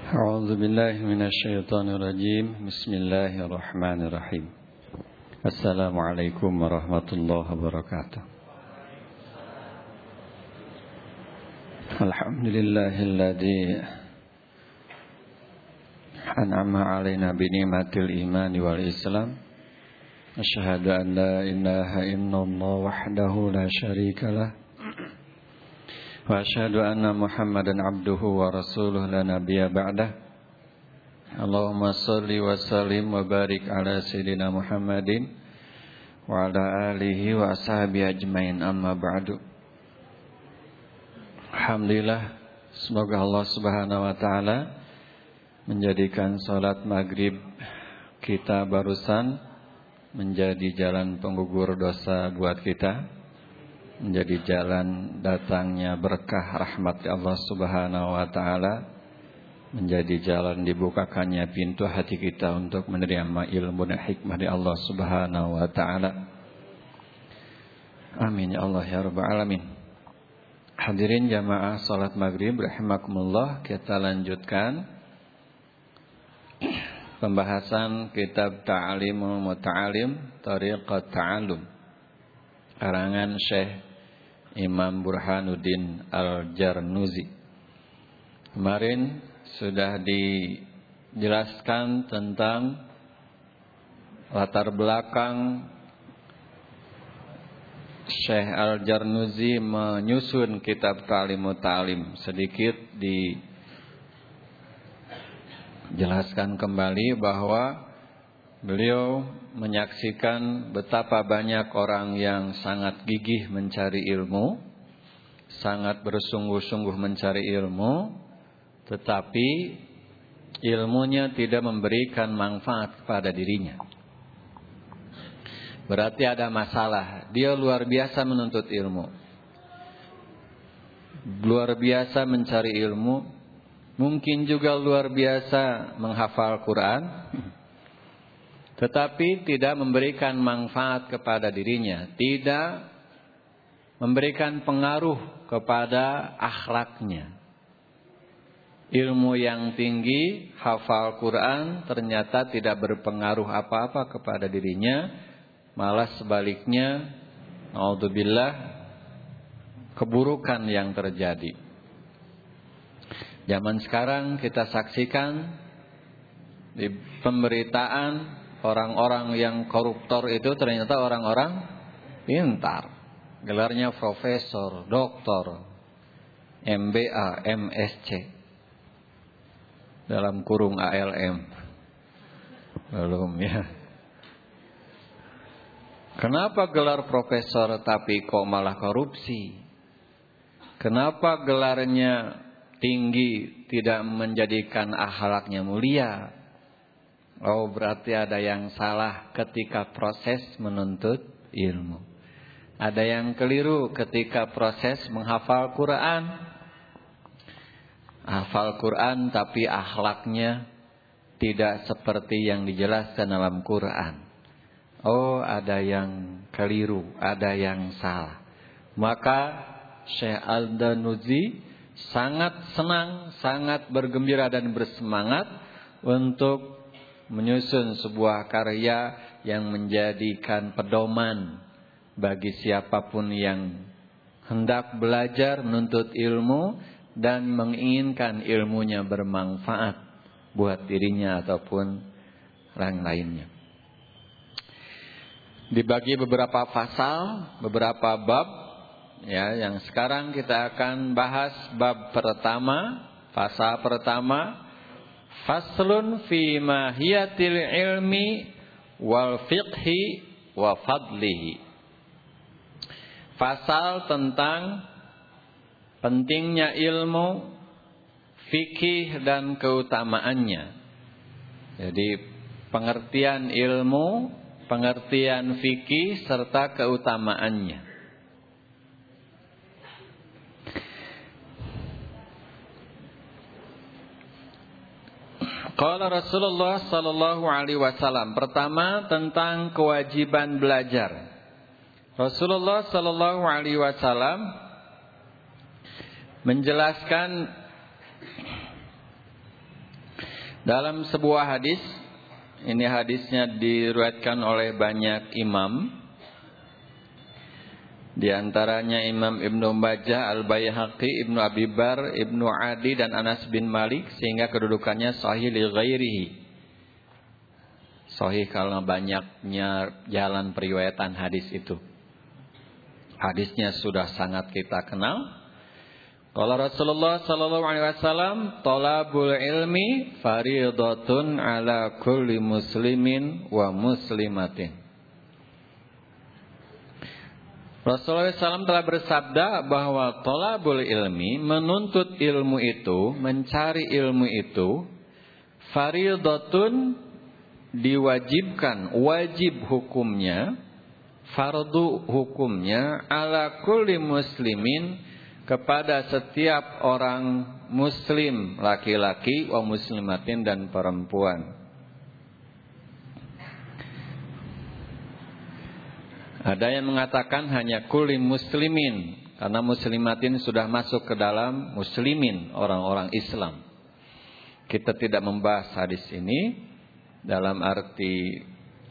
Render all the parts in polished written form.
أعوذ بالله من الشيطان الرجيم بسم الله الرحمن الرحيم السلام عليكم ورحمة الله وبركاته الحمد لله الذي أنعم علينا بنعمة الإيمان والإسلام أشهد أن لا إله إلا الله وحده لا شريك له وأشهد أن محمدا عبده ورسوله لا نبي بعده اللهم صل وسلم وبارك على سيدنا محمد وعلى آله وأصحابه أجمعين أما بعد. Alhamdulillah, semoga Allah Subhanahu wa taala menjadikan salat maghrib kita barusan menjadi jalan penggugur dosa buat kita, menjadi jalan datangnya berkah rahmat Allah Subhanahu wa taala, menjadi jalan dibukakannya pintu hati kita untuk menerima ilmu dan hikmah dari Allah Subhanahu wa taala. Amin ya Allah ya rabbal alamin. Hadirin jamaah salat maghrib rahimakumullah, kita lanjutkan pembahasan kitab Ta'limul Muta'allim Thariqat Ta'allum karangan Syekh Imam Burhanuddin Al-Jarnuzi. Kemarin sudah dijelaskan tentang latar belakang Syekh Al-Jarnuzi menyusun kitab Ta'limut Ta'lim. Sedikit dijelaskan kembali bahwa beliau menyaksikan betapa banyak orang yang sangat gigih mencari ilmu, sangat bersungguh-sungguh mencari ilmu, tetapi ilmunya tidak memberikan manfaat kepada dirinya. Berarti ada masalah. Dia luar biasa menuntut ilmu, luar biasa mencari ilmu, mungkin juga luar biasa menghafal Quran, tetapi tidak memberikan manfaat kepada dirinya, tidak memberikan pengaruh kepada akhlaknya. Ilmu yang tinggi, hafal Quran, ternyata tidak berpengaruh apa-apa kepada dirinya, malah sebaliknya, naudzubillah, keburukan yang terjadi. Zaman sekarang kita saksikan di pemberitaan, orang-orang yang koruptor itu ternyata orang-orang pintar. Gelarnya profesor, doktor, MBA, MSc, dalam kurung ALM. Belum ya. Kenapa gelar profesor tapi kok malah korupsi? Kenapa gelarnya tinggi tidak menjadikan akhlaknya mulia? Oh, berarti ada yang salah ketika proses menuntut ilmu. Ada yang keliru ketika proses menghafal Quran. Hafal Quran tapi akhlaknya tidak seperti yang dijelaskan dalam Quran. Oh, ada yang keliru, ada yang salah. Maka Syekh Al-Jarnuzi sangat senang, sangat bergembira dan bersemangat untuk menyusun sebuah karya yang menjadikan pedoman bagi siapapun yang hendak belajar menuntut ilmu dan menginginkan ilmunya bermanfaat buat dirinya ataupun orang lainnya. Dibagi beberapa pasal, beberapa bab, ya, yang sekarang kita akan bahas bab pertama, pasal pertama, faslun fi mahiyatil ilmi wal fiqhi wa fadlihi. Pasal tentang pentingnya ilmu, fikih dan keutamaannya. Jadi pengertian ilmu, pengertian fikih serta keutamaannya. Qala Rasulullah sallallahu alaihi wasallam, pertama tentang kewajiban belajar. Rasulullah sallallahu alaihi wasallam menjelaskan Dalam sebuah hadis, ini hadisnya diriwayatkan oleh banyak imam, di antaranya Imam Ibnu Majah, Al-Baihaqi, Ibnu Abi Bar, Ibnu Adi dan Anas bin Malik, sehingga kedudukannya sahih li ghairihi. Sahih karena banyaknya jalan periwayatan hadis itu. Hadisnya sudah sangat kita kenal. Qala Rasulullah sallallahu alaihi wasallam, "Talabul ilmi fardhatun ala kulli muslimin wa muslimatin." Rasulullah SAW telah bersabda bahwa talabul ilmi, menuntut ilmu itu, mencari ilmu itu, fardhatun, diwajibkan, wajib hukumnya, fardu hukumnya, ala kulli muslimin, kepada setiap orang muslim, laki-laki, wa muslimatin dan perempuan. Ada yang mengatakan hanya kulli muslimin, karena muslimatin sudah masuk ke dalam muslimin, orang-orang Islam. Kita tidak membahas hadis ini dalam arti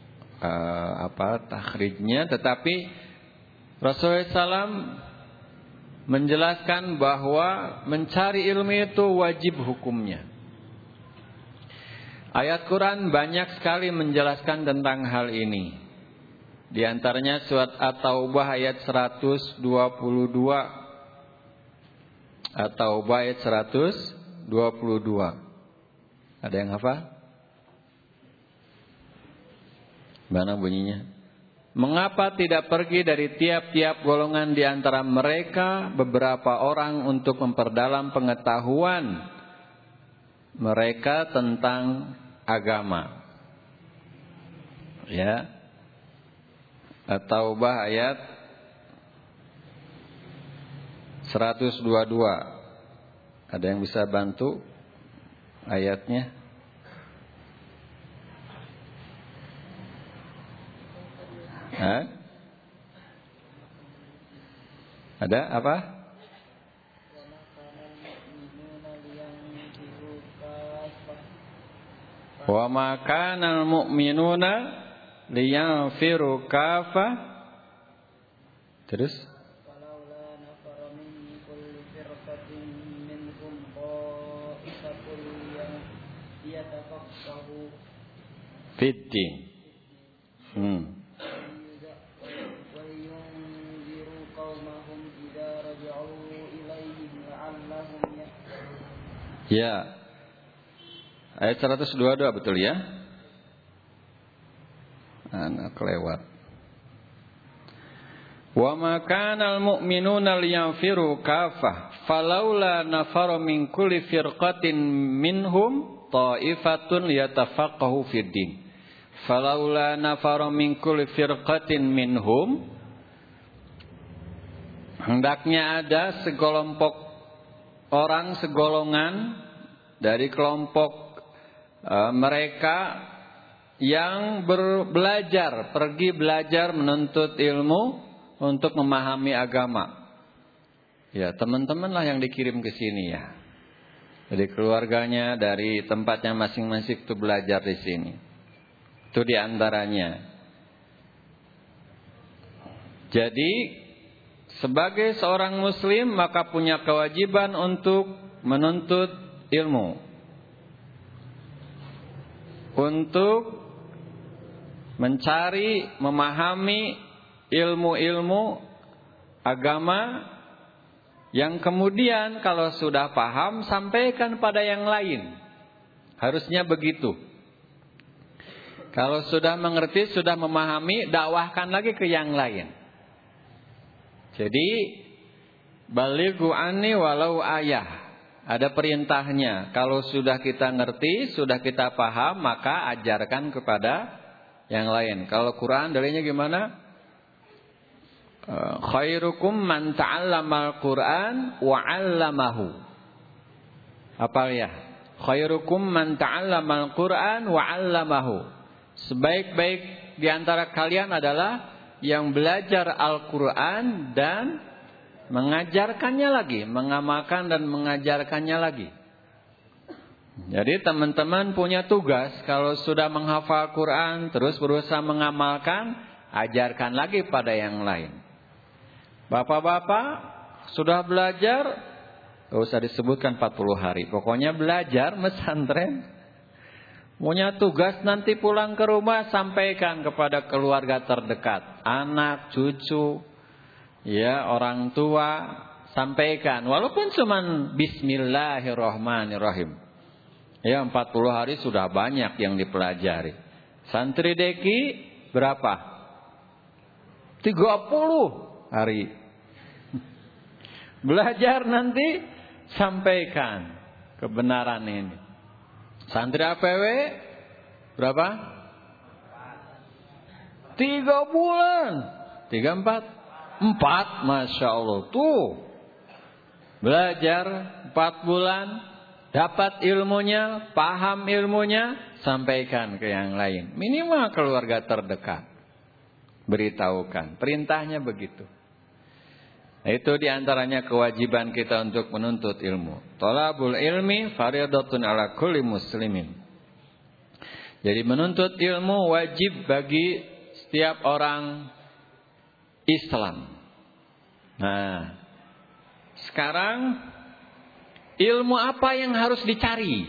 takhrijnya, tetapi Rasulullah SAW menjelaskan bahwa mencari ilmu itu wajib hukumnya. Ayat Quran banyak sekali menjelaskan tentang hal ini. Di antaranya surat At-Taubah ayat 122. At-Taubah ayat 122. Ada yang hafal? Mana bunyinya? Mengapa tidak pergi dari tiap-tiap golongan di antara mereka beberapa orang untuk memperdalam pengetahuan mereka tentang agama? Ya. At-Taubah ayat 122. Ada yang bisa bantu ayatnya? Hah? Ada apa? Wa ma kana al-mu'minuna liyanfiru kafah. Terus fiddin. Ya. Ayat 122 betul ya? Anak kelewat. Wa ma kana al-mu'minuna liyanfiru kafah falaula nafara min kulli firqatin minhum ta'ifatun liyatafaqahu fid din. Falaula nafara min kulli firqatin minhum, hendaknya ada sekelompok orang, segolongan dari kelompok mereka yang belajar, pergi belajar menuntut ilmu untuk memahami agama. Ya, teman-teman lah yang dikirim ke sini ya. Dari keluarganya, dari tempatnya masing-masing itu belajar di sini. Itu di antaranya. Jadi sebagai seorang muslim maka punya kewajiban untuk menuntut ilmu, untuk mencari, memahami ilmu-ilmu agama, yang kemudian kalau sudah paham sampaikan pada yang lain. Harusnya begitu. Kalau sudah mengerti, sudah memahami, dakwahkan lagi ke yang lain. Jadi balighu anni walau ayah. Ada perintahnya. Kalau sudah kita ngerti, sudah kita paham, maka ajarkan kepada yang lain. Kalau Quran dalilnya gimana? Khairukum man ta'allamal Quran wa 'allamahu. Apa ya? Khairukum man ta'allamal Quran wa 'allamahu. Sebaik-baik di antara kalian adalah yang belajar Al-Quran dan mengajarkannya lagi, mengamalkan dan mengajarkannya lagi. Jadi teman-teman punya tugas, kalau sudah menghafal Quran terus berusaha mengamalkan, ajarkan lagi pada yang lain. Bapak-bapak sudah belajar, gak usah disebutkan 40 hari. Pokoknya belajar pesantren. Punya tugas nanti pulang ke rumah, sampaikan kepada keluarga terdekat, anak, cucu, ya, orang tua, sampaikan. Walaupun cuman Bismillahirrahmanirrahim. Ya, 40 hari sudah banyak yang dipelajari. Santri Deki berapa? 30 hari. Belajar nanti, sampaikan kebenaran ini. Santri APW berapa? 3 bulan. 3, 4. Masya Allah. Tuh. Belajar 4 bulan. Dapat ilmunya, paham ilmunya, sampaikan ke yang lain. Minimal keluarga terdekat. Beritahukan. Perintahnya begitu. Itu diantaranya kewajiban kita untuk menuntut ilmu. Thalabul ilmi fardhatun ala kulli muslimin. Jadi menuntut ilmu wajib bagi setiap orang Islam. Nah, sekarang ilmu apa yang harus dicari?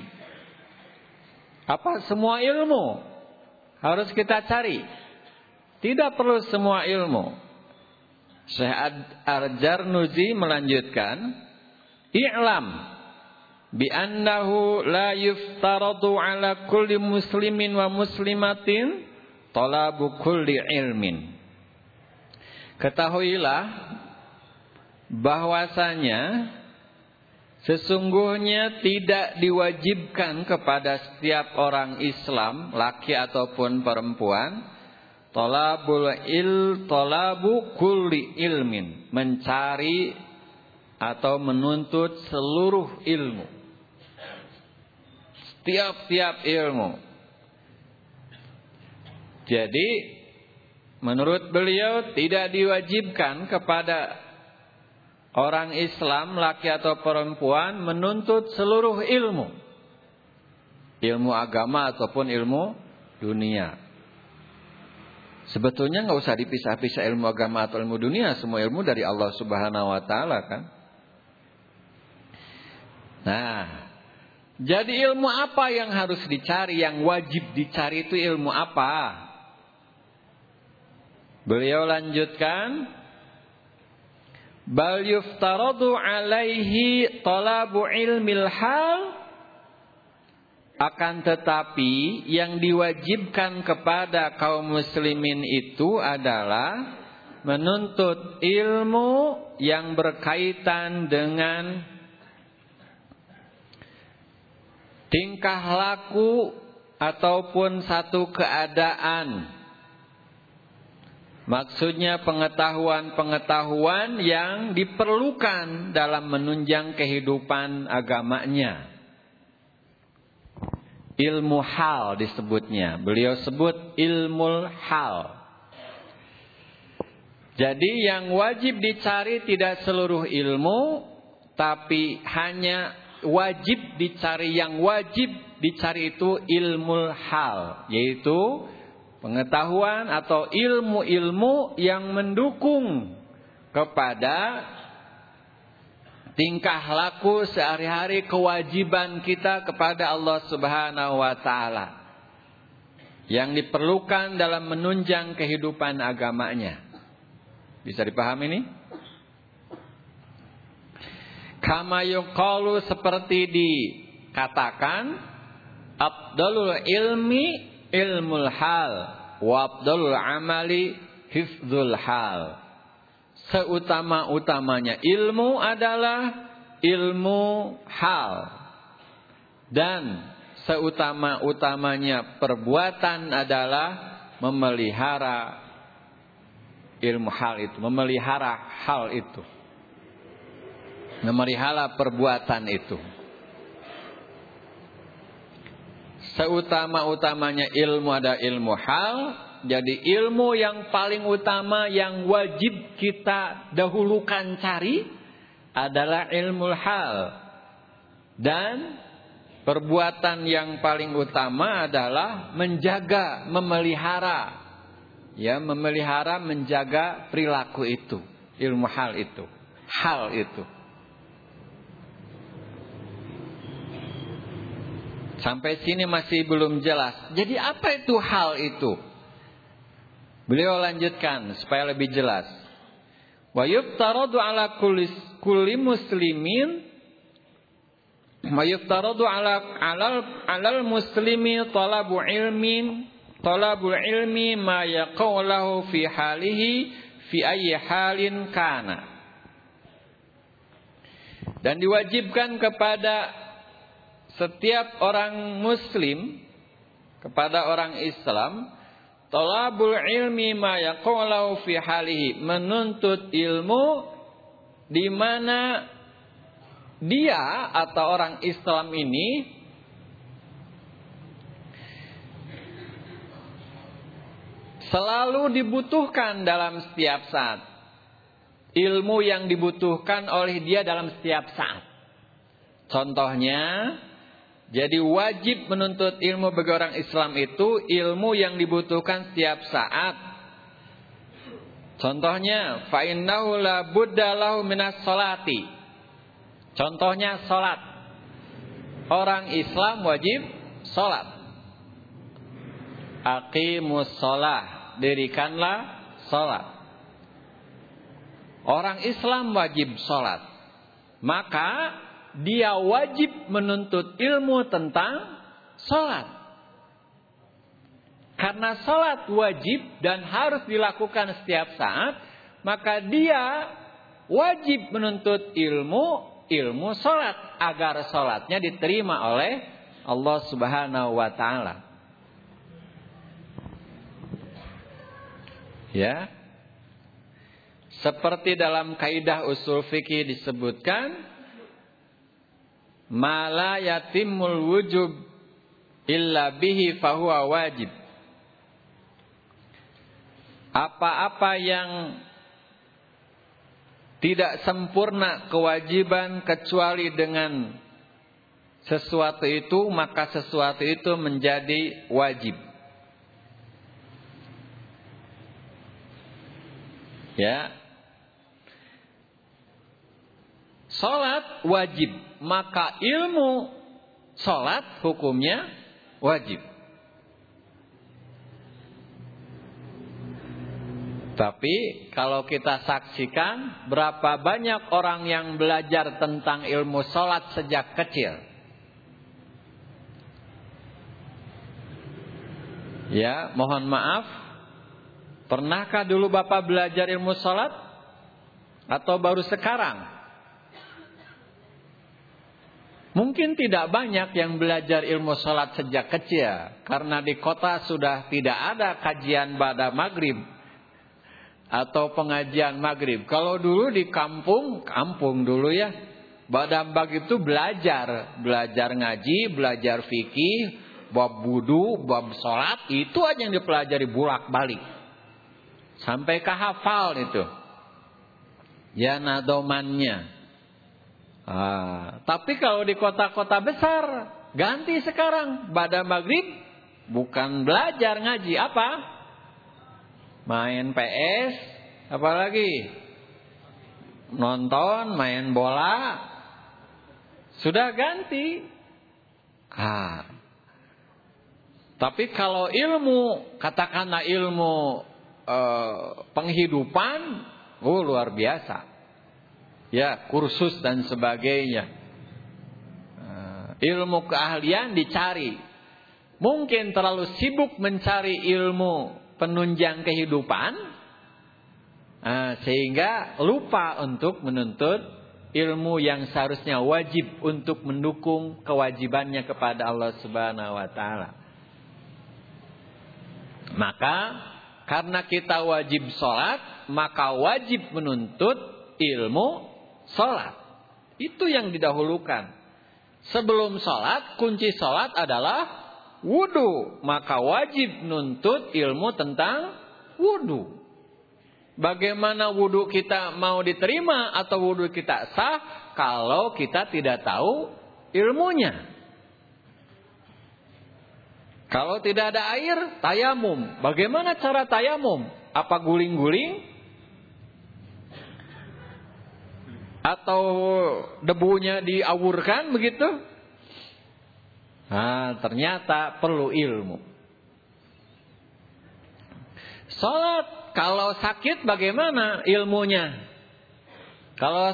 Apa semua ilmu harus kita cari? Tidak perlu semua ilmu. Syekh Al-Jarnuzi melanjutkan, "I'lam bi annahu la yuftaradu ala kulli muslimin wa muslimatin talabu kulli ilmin." Ketahuilah bahwasanya sesungguhnya tidak diwajibkan kepada setiap orang Islam, laki ataupun perempuan, talabu kulli ilmin, mencari atau menuntut seluruh ilmu. Setiap ilmu. Jadi menurut beliau tidak diwajibkan kepada orang Islam, laki atau perempuan, menuntut seluruh ilmu. Ilmu agama ataupun ilmu dunia. Sebetulnya gak usah dipisah-pisah ilmu agama atau ilmu dunia. Semua ilmu dari Allah Subhanahu wa ta'ala kan. Nah, jadi ilmu apa yang harus dicari, yang wajib dicari itu ilmu apa? Beliau lanjutkan, bal yuftaradu alaihi talabu ilmil hal, akan tetapi yang diwajibkan kepada kaum muslimin itu adalah menuntut ilmu yang berkaitan dengan tingkah laku ataupun satu keadaan. Maksudnya pengetahuan-pengetahuan yang diperlukan dalam menunjang kehidupan agamanya. Ilmu hal disebutnya. Beliau sebut ilmu hal. Jadi yang wajib dicari tidak seluruh ilmu, tapi hanya wajib dicari, yang wajib dicari itu ilmu hal, yaitu pengetahuan atau ilmu-ilmu yang mendukung kepada tingkah laku sehari-hari, kewajiban kita kepada Allah Subhanahu wa ta'ala, yang diperlukan dalam menunjang kehidupan agamanya. Bisa dipahami ini? Kama yuqalu, seperti dikatakan, afdalul ilmi ilmul hal wa afdalul amali hifdzul hal. Seutama-utamanya ilmu adalah ilmu hal, dan seutama-utamanya perbuatan adalah memelihara ilmu hal itu, memelihara hal itu, memelihara perbuatan itu. Seutama-utamanya ilmu ada ilmu hal. Jadi ilmu yang paling utama yang wajib kita dahulukan cari adalah ilmu hal. Dan perbuatan yang paling utama adalah menjaga, memelihara. Ya, memelihara, menjaga perilaku itu, ilmu hal itu, hal itu. Sampai sini masih belum jelas. Jadi apa itu hal itu? Beliau lanjutkan supaya lebih jelas. Wa yuftaradu ala kulli muslimin, wa yuftaradu alal muslimi talabul ilmi ma yaqau lahu fi halihi fi ayyi halin kana. Dan diwajibkan kepada setiap orang muslim, kepada orang Islam, talabul ilmi ma yaqau lahu fi halihi, menuntut ilmu di mana dia atau orang Islam ini selalu dibutuhkan dalam setiap saat. Ilmu yang dibutuhkan oleh dia dalam setiap saat. Contohnya, jadi wajib menuntut ilmu bagi orang Islam itu ilmu yang dibutuhkan setiap saat. Contohnya, fa innahu la budda lahu minas sholati. Contohnya salat. Orang Islam wajib salat. Aqimus shalah, dirikanlah salat. Orang Islam wajib salat. Maka dia wajib menuntut ilmu tentang salat. Karena salat wajib dan harus dilakukan setiap saat, maka dia wajib menuntut ilmu salat agar salatnya diterima oleh Allah Subhanahu wa taala. Ya. Seperti dalam kaidah usul fikih disebutkan, ma la yatimul wujub illa bihi fahuwa wajib. Apa-apa yang tidak sempurna kewajiban kecuali dengan sesuatu itu, maka sesuatu itu menjadi wajib. Ya. Salat wajib, maka ilmu salat hukumnya wajib. Tapi kalau kita saksikan berapa banyak orang yang belajar tentang ilmu salat sejak kecil. Ya, mohon maaf. Pernahkah dulu Bapak belajar ilmu salat? Atau baru sekarang? Mungkin tidak banyak yang belajar ilmu salat sejak kecil. Karena di kota sudah tidak ada kajian pada maghrib. Atau pengajian maghrib. Kalau dulu di kampung dulu ya. Pada maghrib itu belajar ngaji, belajar fikih, bab wudu, bab salat. Itu aja yang dipelajari bolak-balik. Sampai kehafal itu. Ya nadomannya. Tapi kalau di kota-kota besar ganti sekarang. Pada maghrib bukan belajar ngaji, apa? Main PS, apalagi nonton, main bola. Sudah ganti. Tapi kalau ilmu, katakanlah ilmu penghidupan, luar biasa. Ya, kursus dan sebagainya. Ilmu keahlian dicari. Mungkin terlalu sibuk mencari ilmu penunjang kehidupan, sehingga lupa untuk menuntut ilmu yang seharusnya wajib untuk mendukung kewajibannya kepada Allah Subhanahu wa taala. Maka karena kita wajib salat, maka wajib menuntut ilmu salat. Itu yang didahulukan. Sebelum salat, kunci salat adalah wudu. Maka wajib nuntut ilmu tentang wudu. Bagaimana wudu kita mau diterima atau wudu kita sah kalau kita tidak tahu ilmunya? Kalau tidak ada air, tayamum. Bagaimana cara tayamum? Apa guling-guling? Atau debunya diawurkan begitu? Nah, ternyata perlu ilmu. Salat kalau sakit bagaimana ilmunya? Kalau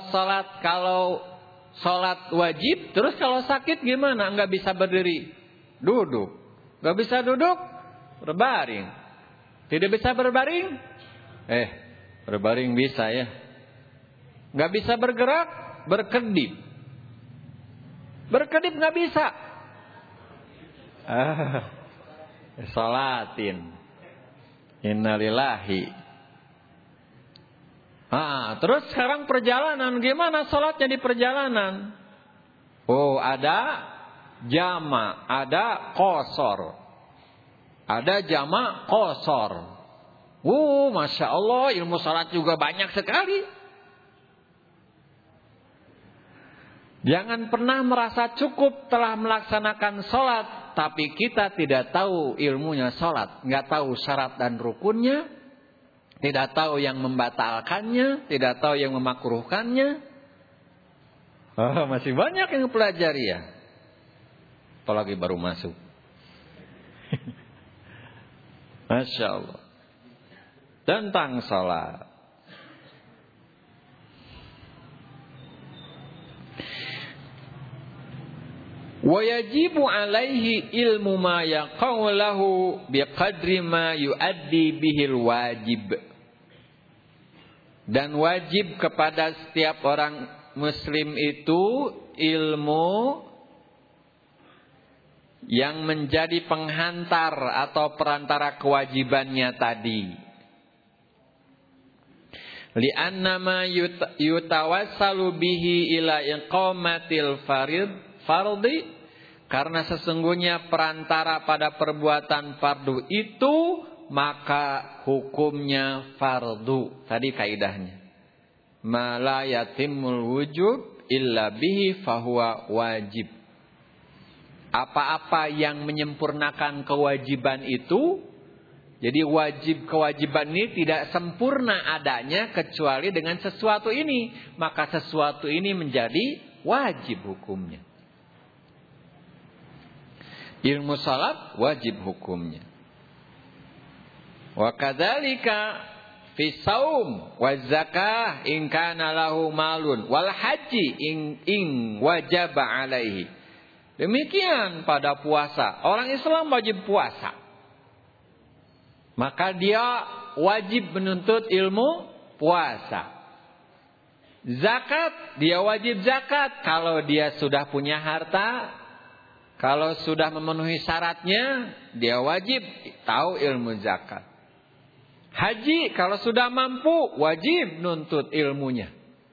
salat wajib, terus kalau sakit gimana? Enggak bisa berdiri, duduk. Enggak bisa duduk, berbaring. Tidak bisa berbaring? Berbaring bisa ya. Enggak bisa bergerak, berkedip. Berkedip enggak bisa. Salatin. Innalillahi. Terus sekarang perjalanan, gimana salatnya di perjalanan? Oh, ada jama, ada qasar. Ada jama, qasar. Masya Allah, ilmu salat juga banyak sekali. Jangan pernah merasa cukup telah melaksanakan salat, tapi kita tidak tahu ilmunya salat, nggak tahu syarat dan rukunnya, tidak tahu yang membatalkannya, tidak tahu yang memakruhkannya. Masih banyak yang pelajari ya, apalagi baru masuk. Masya Allah. Tentang salat. Wa yajibu alaihi ilmu ma yaqau lahu biqadri ma yuaddi bihil wajib. Dan wajib kepada setiap orang muslim itu ilmu yang menjadi penghantar atau perantara kewajibannya tadi. Li'anna ma yutawassalu bihi ila iqamatil fardi. Karena sesungguhnya perantara pada perbuatan fardu itu, maka hukumnya fardu. Tadi kaidahnya. Ma la yatimul wujub illa bihi fahuwa wajib. Apa-apa yang menyempurnakan kewajiban itu, jadi kewajiban ini tidak sempurna adanya kecuali dengan sesuatu ini. Maka sesuatu ini menjadi wajib hukumnya. Ilmu salat wajib hukumnya. Wa kadzalika fi shaum wa zakah in kana lahu malun wal haji in wajaba alaihi. Demikian pada puasa. Orang Islam wajib puasa. Maka dia wajib menuntut ilmu puasa. Zakat, dia wajib zakat kalau dia sudah punya harta. Kalau sudah memenuhi syaratnya, dia wajib tahu ilmu zakat. Haji, kalau sudah mampu, wajib nuntut ilmunya.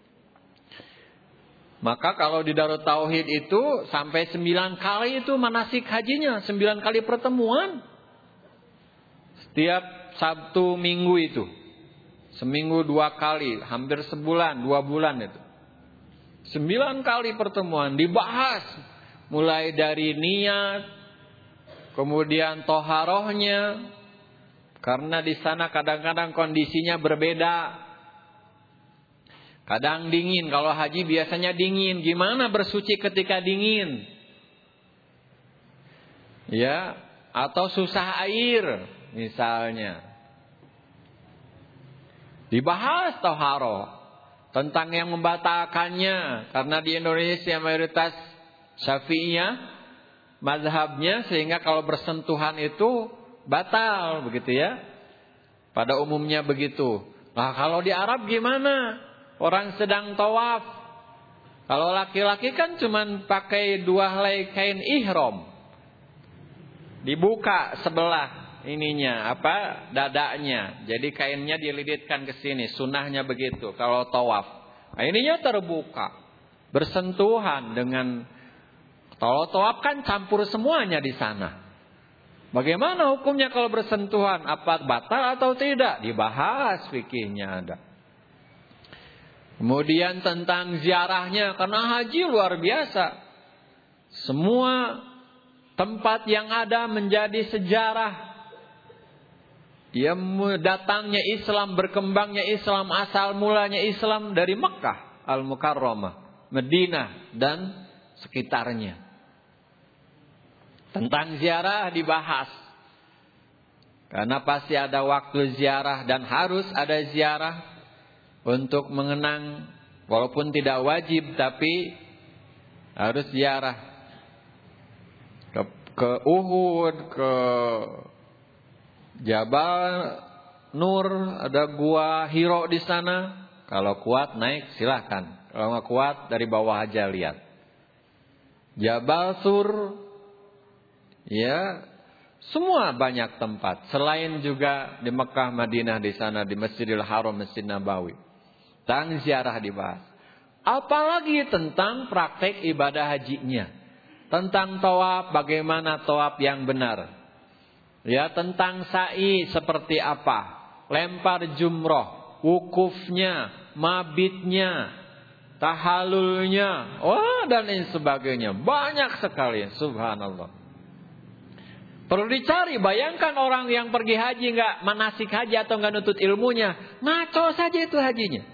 Maka kalau di Darut Tauhid itu, sampai 9 kali itu manasik hajinya. 9 kali pertemuan. Setiap Sabtu Minggu itu. Seminggu 2 kali, hampir sebulan, 2 bulan itu. 9 kali pertemuan, dibahas. Mulai dari niat, kemudian toharohnya, karena di sana kadang-kadang kondisinya berbeda. Kadang dingin, kalau haji biasanya dingin. Gimana bersuci ketika dingin? Ya, atau susah air, misalnya. Dibahas toharoh tentang yang membatalkannya, karena di Indonesia mayoritas Syafi'iyah mazhabnya, sehingga kalau bersentuhan itu batal begitu ya. Pada umumnya begitu. Nah, kalau di Arab gimana? Orang sedang tawaf. Kalau laki-laki kan cuman pakai 2 helai kain ihram. Dibuka sebelah ininya, dadanya. Jadi kainnya dililitkan ke sini, sunahnya begitu kalau tawaf. Nah, ininya terbuka. Bersentuhan dengan. Kalau tawaf kan campur semuanya di sana. Bagaimana hukumnya kalau bersentuhan? Apa batal atau tidak? Dibahas fikihnya ada. Kemudian tentang ziarahnya, karena haji luar biasa. Semua Tempat yang ada menjadi sejarah. Ya, datangnya Islam, berkembangnya Islam, asal mulanya Islam dari Mekah Al-Mukarramah, Madinah dan sekitarnya. Tentang ziarah dibahas. Karena pasti ada waktu ziarah dan harus ada ziarah untuk mengenang, walaupun tidak wajib tapi harus ziarah ke Uhud, ke Jabal Nur, ada gua Hiro di sana. Kalau kuat naik silahkan. Kalau nggak kuat dari bawah aja lihat. Jabal Sur, ya, semua banyak tempat. Selain juga di Mekah, Madinah di sana, di Masjidil Haram, Masjid Nabawi. Tentang ziarah dibahas. Apalagi tentang praktek ibadah hajinya. Tentang tawaf, bagaimana tawaf yang benar. Ya, tentang sa'i seperti apa, lempar jumroh, wukufnya, mabitnya, tahallulnya, dan lain sebagainya. Banyak sekali, subhanallah. Perlu dicari, bayangkan orang yang pergi haji nggak manasik haji atau nggak nutut ilmunya, ngaco saja itu hajinya.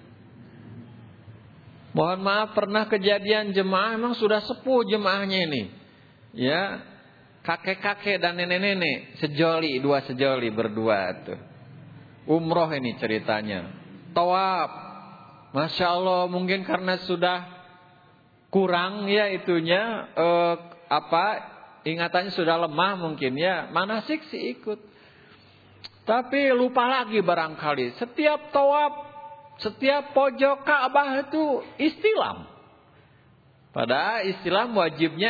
Mohon maaf, pernah kejadian jemaah memang sudah sepuh jemaahnya ini, ya, kakek-kakek dan nenek-nenek, dua sejoli berdua tuh. Umroh ini ceritanya. Tawaf, masya Allah, mungkin karena sudah kurang ya itunya, ingatannya sudah lemah mungkin ya, manasik sih ikut. Tapi lupa lagi barangkali. Setiap tawaf, setiap pojok Ka'bah itu istilam. Padahal istilam wajibnya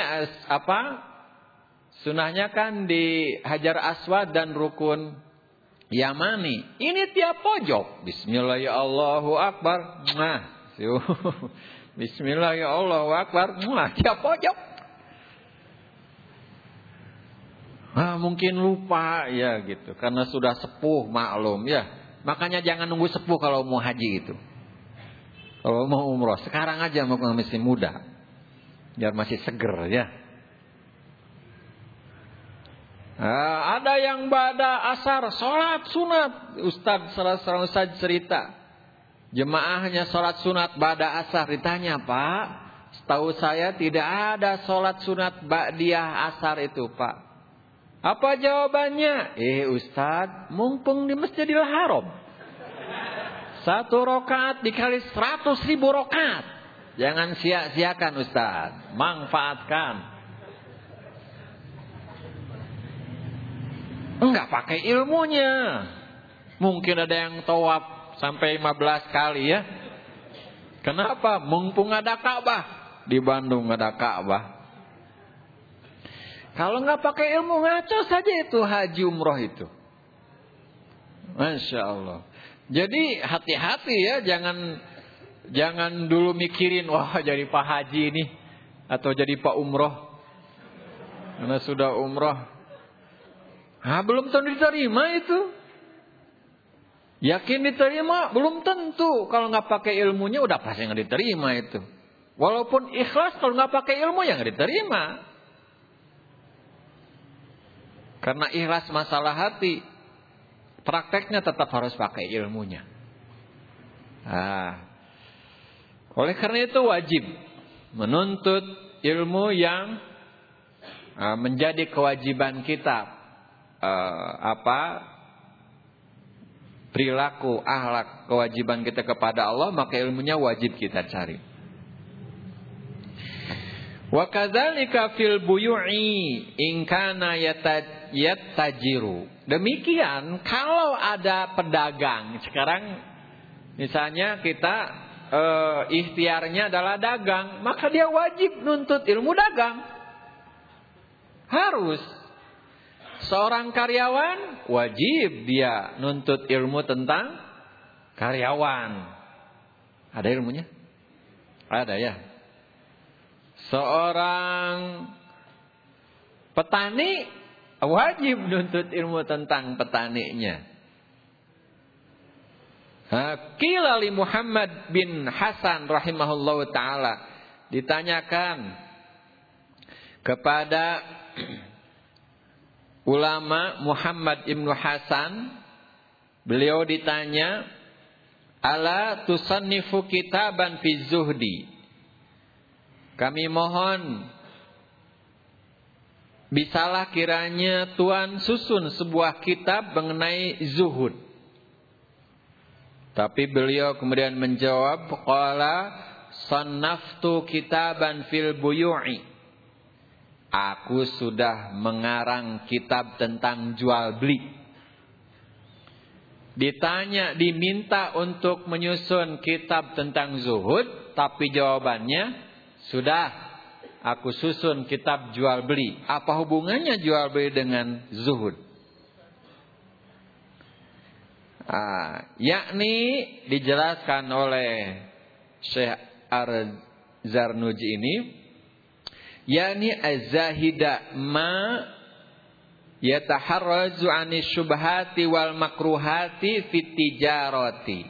sunahnya kan di Hajar Aswad dan Rukun Yamani. Ini tiap pojok. Bismillah ya Allahu Akbar. Bismillah ya Allahu Akbar. Tiap pojok. Mungkin lupa ya gitu. Karena sudah sepuh, maklum ya. Makanya jangan nunggu sepuh kalau mau haji itu. Kalau mau umroh, sekarang aja mau masih muda. Biar masih seger ya. Ada yang bada asar, sholat sunat. Salah seorang ustaz cerita. Jemaahnya sholat sunat bada asar. Ditanya, Pak, setahu saya tidak ada sholat sunat ba'diyah asar itu, Pak. Apa jawabannya? Ustaz, mumpung di Masjidil Haram. 1 rakaat dikali 100.000 rakaat. Jangan sia-siakan Ustaz. Manfaatkan. Enggak pakai ilmunya. Mungkin ada yang tawaf sampai 15 kali ya. Kenapa? Mumpung ada Ka'bah. Di Bandung ada Ka'bah. Kalau nggak pakai ilmu, ngaco saja itu haji umroh itu. Masya Allah. Jadi hati-hati ya, jangan dulu mikirin wah jadi Pak Haji ini atau jadi Pak Umroh. Karena sudah umroh, belum tentu diterima itu. Yakin diterima? Belum tentu. Kalau nggak pakai ilmunya udah pasti nggak diterima itu. Walaupun ikhlas, kalau nggak pakai ilmu ya nggak diterima. Karena ikhlas masalah hati, prakteknya tetap harus pakai ilmunya. Oleh karena itu wajib menuntut ilmu yang menjadi kewajiban kita. Perilaku, akhlak, kewajiban kita kepada Allah, maka ilmunya wajib kita cari. Wa kadzalika fil buyu'i in kana yattajiru. Demikian kalau ada pedagang. Sekarang misalnya kita ikhtiarnya adalah dagang, maka dia wajib nuntut ilmu dagang. Harus. Seorang karyawan wajib dia nuntut ilmu tentang karyawan. Ada ilmunya? Ada ya. Seorang petani wajib nuntut ilmu tentang petaninya. Qila li Muhammad bin Hasan rahimahullahu taala, ditanyakan kepada ulama Muhammad Ibnu Hasan, beliau ditanya, ala tusannifu kitaban fi zuhdi. Kami mohon, bisalah kiranya Tuan susun sebuah kitab mengenai zuhud. Tapi beliau kemudian menjawab, qala sannaftu kitaban fil buyu'i. Aku sudah mengarang kitab tentang jual beli. Ditanya, diminta untuk menyusun kitab tentang zuhud, tapi jawabannya, sudah, aku susun kitab jual beli. Apa hubungannya jual beli dengan zuhud? Yakni dijelaskan oleh Syekh Ar-Zarnuji ini, yakni az-zahida ma yataharrazu 'anis syubhati wal makruhati fit tijarati.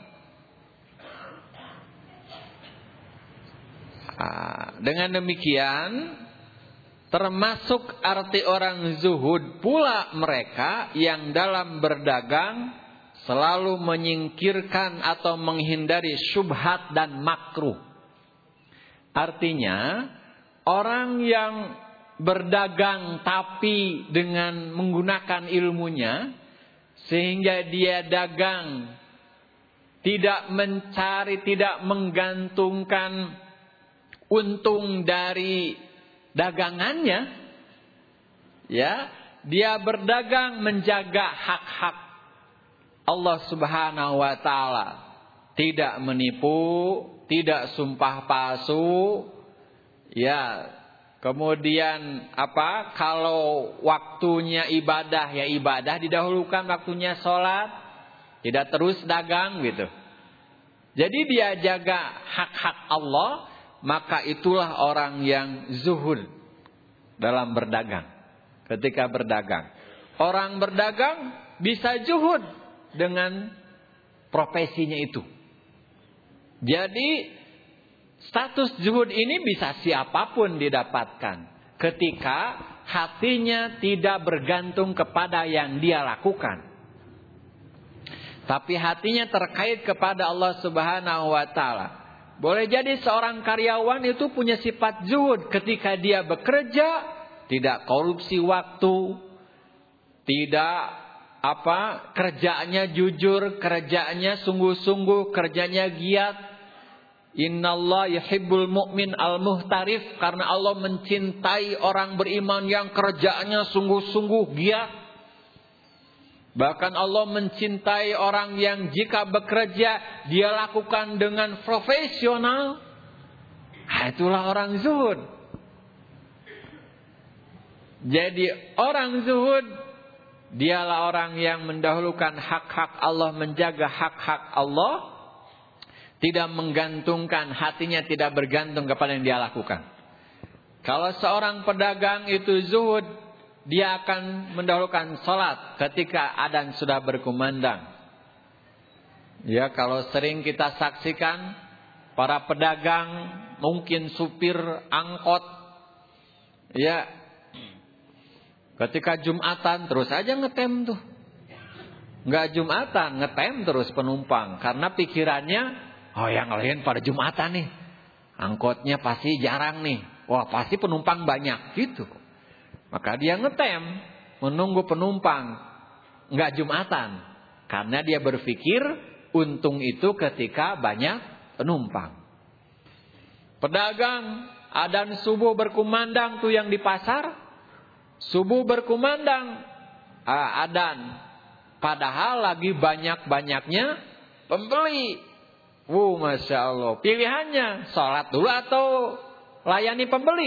Dengan demikian, termasuk arti orang zuhud pula mereka yang dalam berdagang selalu menyingkirkan atau menghindari syubhat dan makruh. Artinya, orang yang berdagang tapi dengan menggunakan ilmunya, sehingga dia dagang tidak mencari, tidak menggantungkan untung dari dagangannya, ya, dia berdagang menjaga hak-hak Allah Subhanahu wa taala, tidak menipu, tidak sumpah palsu, ya. Kemudian kalau waktunya ibadah, ya ibadah didahulukan, waktunya sholat, tidak terus dagang gitu. Jadi dia jaga hak-hak Allah, maka itulah orang yang zuhud dalam berdagang. Ketika berdagang, orang berdagang bisa zuhud dengan profesinya itu. Jadi status zuhud ini bisa siapapun didapatkan ketika hatinya tidak bergantung kepada yang dia lakukan, tapi hatinya terkait kepada Allah Subhanahu wa taala. Boleh jadi seorang karyawan itu punya sifat zuhud ketika dia bekerja, tidak korupsi waktu, tidak kerjanya jujur, kerjanya sungguh-sungguh, kerjanya giat. Innallaha yuhibbul mu'min al-muhtarif, karena Allah mencintai orang beriman yang kerjanya sungguh-sungguh, giat. Bahkan Allah mencintai orang yang jika bekerja dia lakukan dengan profesional. Itulah orang zuhud. Jadi orang zuhud, dialah orang yang mendahulukan hak-hak Allah, menjaga hak-hak Allah, tidak menggantungkan, hatinya tidak bergantung kepada yang dia lakukan. Kalau seorang pedagang itu zuhud, dia akan mendahulukan salat ketika adzan sudah berkumandang. Ya, kalau sering kita saksikan para pedagang, mungkin supir angkot, ya, ketika Jumatan terus aja ngetem tuh. Enggak Jumatan, ngetem terus penumpang. Karena pikirannya, oh yang lain pada Jumatan nih, angkotnya pasti jarang nih, wah pasti penumpang banyak gitu. Maka dia ngetem, menunggu penumpang, enggak Jumatan. Karena dia berpikir untung itu ketika banyak penumpang. Pedagang, adzan subuh berkumandang tuh yang di pasar, subuh berkumandang, adzan, padahal lagi banyak-banyaknya pembeli. Masya Allah, pilihannya sholat dulu atau layani pembeli.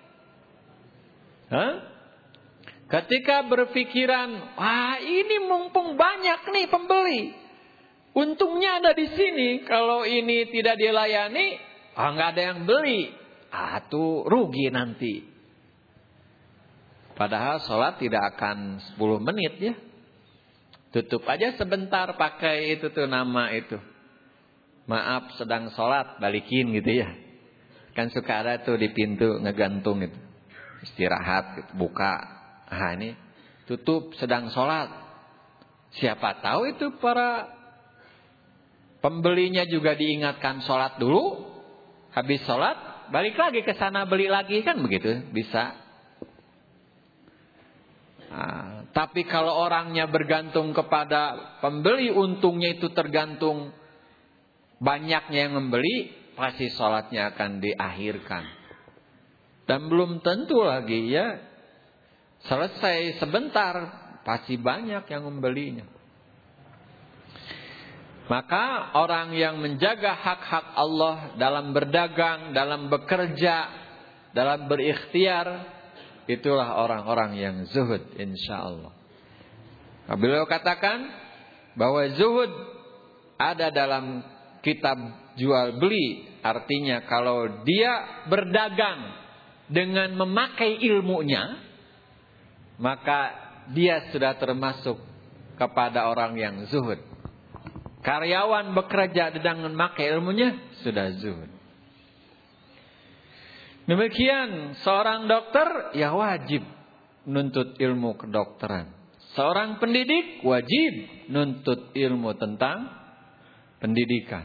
Ketika berpikiran, wah ini mumpung banyak nih pembeli, untungnya ada di sini. Kalau ini tidak dilayani, nggak ada yang beli, tuh rugi nanti. Padahal sholat tidak akan 10 menit ya. Tutup aja sebentar pakai itu tuh nama itu. Maaf sedang sholat, balikin gitu ya. Kan suka ada tuh di pintu ngegantung itu. istirahat, buka. Ah, ini tutup sedang sholat. Siapa tahu itu para pembelinya juga diingatkan sholat dulu. Habis sholat balik lagi ke sana beli lagi, kan begitu, bisa. Nah, tapi kalau orangnya bergantung kepada pembeli, untungnya itu tergantung banyaknya yang membeli, pasti sholatnya akan diakhirkan. Dan belum tentu lagi ya selesai sebentar, pasti banyak yang membelinya. Maka orang yang menjaga hak-hak Allah dalam berdagang, dalam bekerja, dalam berikhtiar, itulah orang-orang yang zuhud, insyaallah. Beliau katakan bahwa zuhud ada dalam kitab jual beli. Artinya kalau dia berdagang dengan memakai ilmunya, maka dia sudah termasuk kepada orang yang zuhud. Karyawan bekerja dengan memakai ilmunya, sudah zuhud. Demikian seorang dokter ya wajib nuntut ilmu kedokteran. Seorang pendidik wajib nuntut ilmu tentang pendidikan.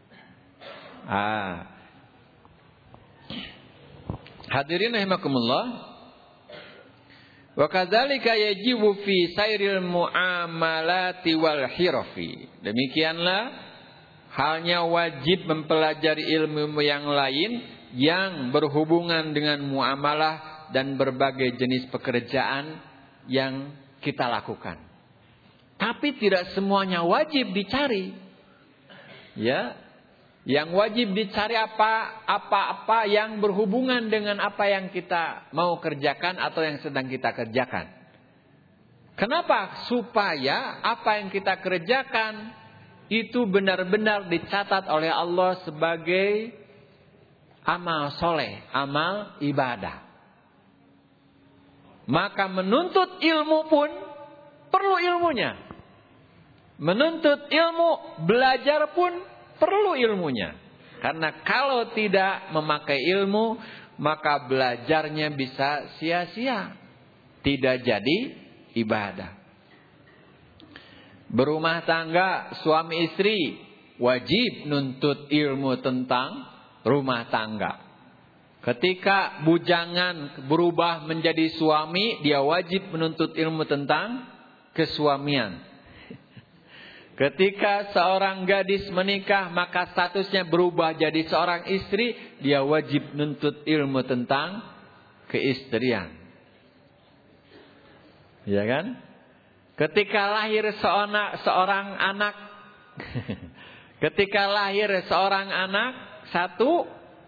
Hadirin rahimakumullah. Wa kadzalika yajibu fi sairil muamalati wal hirafi. Demikianlah halnya wajib mempelajari ilmu yang lain yang berhubungan dengan muamalah dan berbagai jenis pekerjaan yang kita lakukan. Tapi tidak semuanya wajib dicari. Ya. Yang wajib dicari apa-apa yang berhubungan dengan apa yang kita mau kerjakan atau yang sedang kita kerjakan. Kenapa? Supaya apa yang kita kerjakan itu benar-benar dicatat oleh Allah sebagai amal soleh, amal ibadah. Maka menuntut ilmu pun perlu ilmunya. Menuntut ilmu, belajar pun perlu ilmunya. Karena kalau tidak memakai ilmu, maka belajarnya bisa sia-sia. Tidak jadi ibadah. Berumah tangga, suami istri wajib nuntut ilmu tentang rumah tangga. Ketika bujangan berubah menjadi suami, dia wajib menuntut ilmu tentang kesuamian. Ketika seorang gadis menikah, maka statusnya berubah jadi seorang istri, dia wajib nuntut ilmu tentang keistrian. Ya kan? Ketika lahir seorang anak, ketika lahir seorang anak satu,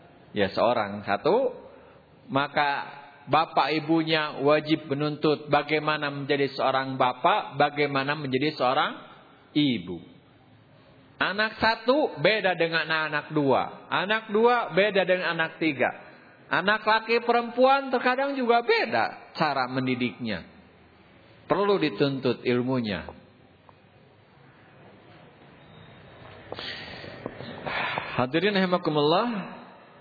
maka bapak ibunya wajib menuntut bagaimana menjadi seorang bapak, bagaimana menjadi seorang ibu. Anak satu beda dengan anak dua. Anak dua beda dengan anak tiga. Anak laki perempuan terkadang juga beda cara mendidiknya. Perlu dituntut ilmunya. Hadirin rahimakumullah.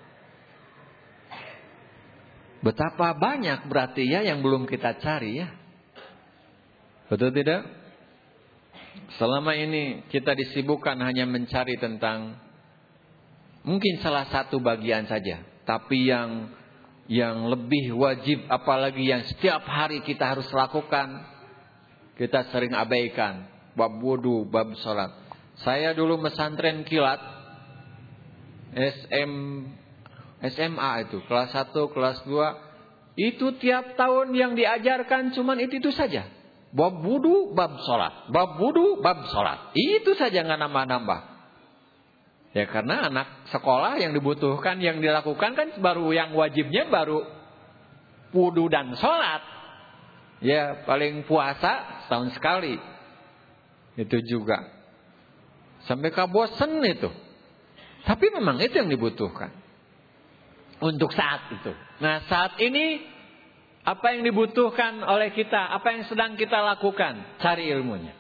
Betapa banyak berarti ya yang belum kita cari ya. Betul tidak? Selama ini kita disibukkan hanya mencari tentang mungkin salah satu bagian saja, tapi yang lebih wajib, apalagi yang setiap hari kita harus lakukan, kita sering abaikan. Bab wudu, bab salat. Saya dulu pesantren kilat SMA itu kelas 1, kelas 2, itu tiap tahun yang diajarkan cuman itu saja. Bab wudu, bab sholat. Bab wudu, bab sholat. Itu saja nggak nambah-nambah. Ya karena anak sekolah yang dibutuhkan, yang dilakukan kan baru yang wajibnya baru wudu dan sholat. Ya paling puasa setahun sekali. Itu juga. Sampai bosen itu. Tapi memang itu yang dibutuhkan. Untuk saat itu. Nah saat ini apa yang dibutuhkan oleh kita, apa yang sedang kita lakukan, cari ilmunya.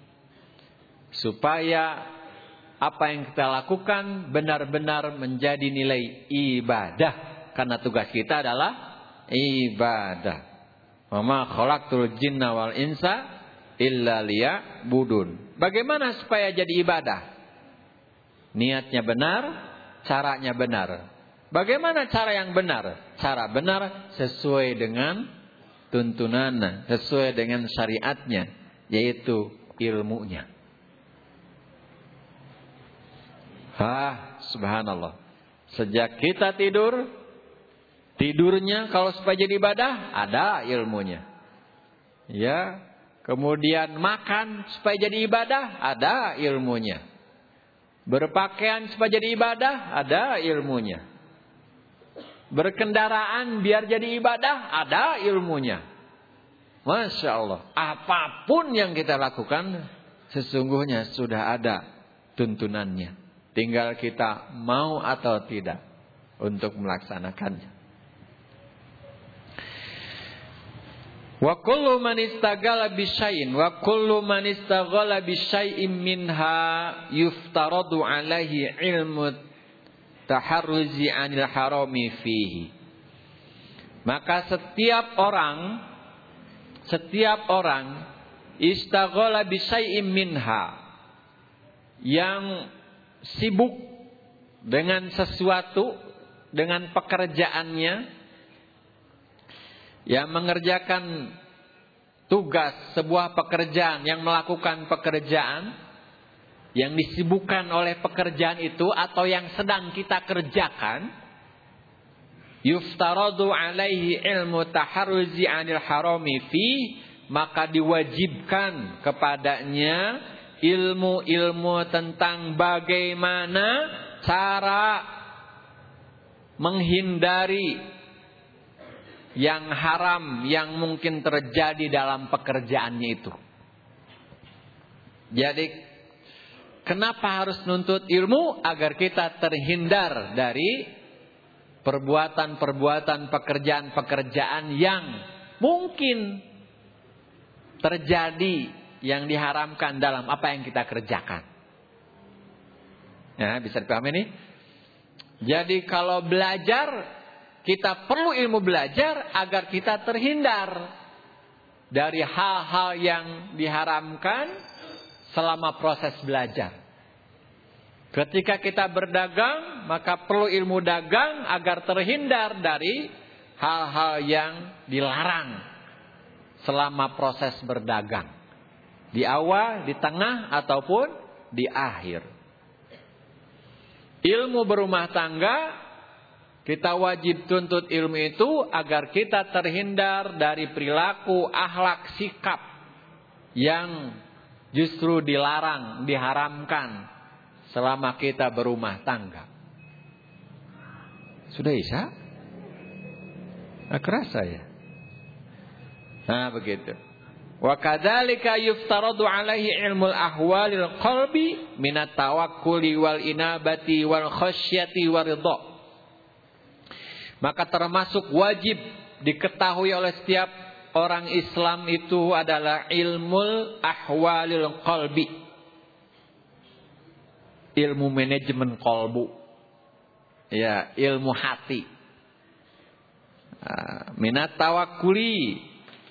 Supaya apa yang kita lakukan benar-benar menjadi nilai ibadah. Karena tugas kita adalah ibadah. Wa ma khalaqtul jinna wal insa illa liya'budun. Bagaimana supaya jadi ibadah? Niatnya benar, caranya benar. Bagaimana cara yang benar? Cara benar sesuai dengan tuntunannya, sesuai dengan syariatnya, yaitu ilmunya. Subhanallah. Sejak kita tidurnya kalau supaya jadi ibadah, ada ilmunya. Ya, kemudian makan supaya jadi ibadah, ada ilmunya. Berpakaian supaya jadi ibadah, ada ilmunya. Berkendaraan biar jadi ibadah, ada ilmunya. Masya Allah. Apapun yang kita lakukan, sesungguhnya sudah ada tuntunannya. Tinggal kita mau atau tidak untuk melaksanakannya. Wa kullu man istaghala bisyai'in wa kullu man istaghala bisyai'in minha yuftaradu alaihi ilmu taharruzi 'anil harami fihi. Maka setiap orang istaghala bisyai'in minha, yang sibuk dengan sesuatu, dengan pekerjaannya, yang mengerjakan tugas sebuah pekerjaan, yang melakukan pekerjaan, yang disibukkan oleh pekerjaan itu atau yang sedang kita kerjakan, yuftaradu alaihi ilmu taharruzi 'anil harami fi, maka diwajibkan kepadanya ilmu-ilmu tentang bagaimana cara menghindari yang haram yang mungkin terjadi dalam pekerjaannya itu. Jadi kenapa harus nuntut ilmu? Agar kita terhindar dari perbuatan-perbuatan, pekerjaan-pekerjaan yang mungkin terjadi, yang diharamkan dalam apa yang kita kerjakan. Ya, bisa dipahami ini? Jadi kalau belajar, kita perlu ilmu belajar agar kita terhindar dari hal-hal yang diharamkan selama proses belajar. Ketika kita berdagang, maka perlu ilmu dagang agar terhindar dari hal-hal yang dilarang selama proses berdagang. Di awal, di tengah, ataupun di akhir. Ilmu berumah tangga, kita wajib tuntut ilmu itu agar kita terhindar dari perilaku, akhlak, sikap yang justru dilarang, diharamkan selama kita berumah tangga. Sudah Isya? Kerasa ya? Nah begitu. Wa kadzalika yuftaradu alaihi ilmul ahwalil qalbi minat tawakkuli wal inabati wal khasyati waridha. Maka termasuk wajib diketahui oleh setiap orang Islam itu adalah ilmul ahwalil qalbi. Ilmu manajemen kolbu. Ya, ilmu hati. Minat tawakkuli,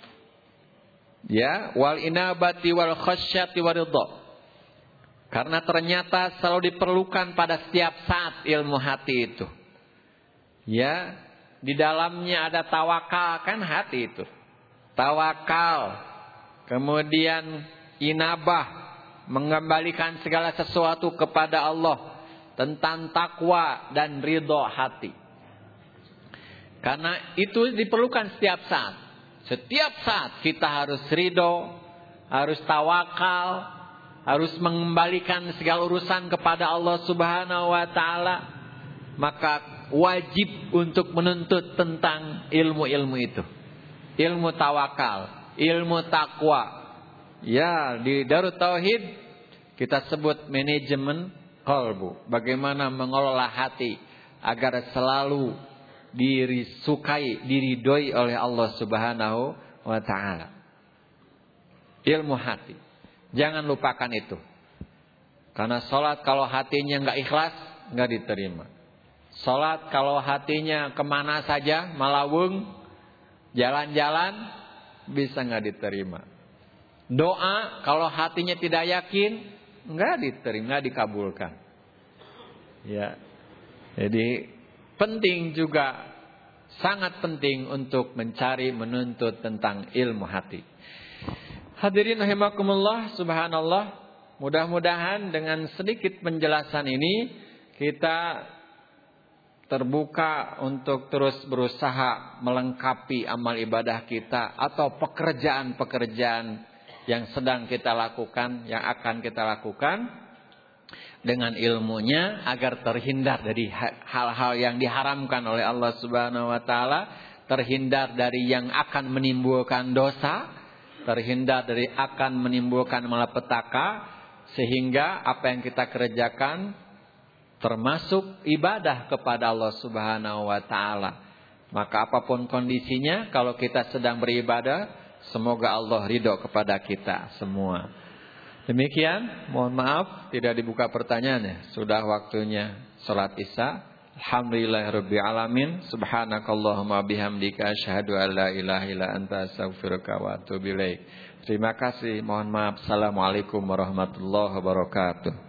ya, wal inabati wal khasyati waridha. Karena ternyata selalu diperlukan pada setiap saat ilmu hati itu. Ya, di dalamnya ada tawakal, kan hati itu. Tawakal, kemudian inabah, mengembalikan segala sesuatu kepada Allah, tentang takwa dan ridho hati. Karena itu diperlukan setiap saat. Setiap saat kita harus ridho, harus tawakal, harus mengembalikan segala urusan kepada Allah Subhanahu wa taala. Maka wajib untuk menuntut tentang ilmu-ilmu itu. Ilmu tawakal, ilmu takwa. Ya, di Darut Tauhid kita sebut manajemen qalbu. Bagaimana mengelola hati agar selalu disukai, diridhoi oleh Allah Subhanahu wa taala. Ilmu hati. Jangan lupakan itu. Karena salat kalau hatinya enggak ikhlas, enggak diterima. Salat kalau hatinya kemana saja, malawung, Jalan-jalan bisa nggak diterima. Doa kalau hatinya tidak yakin nggak diterima, nggak dikabulkan. Ya, jadi penting juga, sangat penting untuk mencari, menuntut tentang ilmu hati. Hadirin rahimakumullah, subhanallah. Mudah-mudahan dengan sedikit penjelasan ini kita terbuka untuk terus berusaha melengkapi amal ibadah kita atau pekerjaan-pekerjaan yang sedang kita lakukan, yang akan kita lakukan dengan ilmunya, agar terhindar dari hal-hal yang diharamkan oleh Allah Subhanahu wa taala, terhindar dari yang akan menimbulkan dosa, terhindar dari akan menimbulkan malapetaka, sehingga apa yang kita kerjakan termasuk ibadah kepada Allah Subhanahu wa taala. Maka apapun kondisinya, kalau kita sedang beribadah, semoga Allah ridho kepada kita semua. Demikian, mohon maaf tidak dibuka pertanyaannya. Sudah waktunya salat Isya. Alhamdulillahirabbil alamin. Subhanakallahumma bihamdika asyhadu an la ilaha illa anta astaghfiruka wa atubu ilaik. Terima kasih. Mohon maaf. Assalamualaikum warahmatullahi wabarakatuh.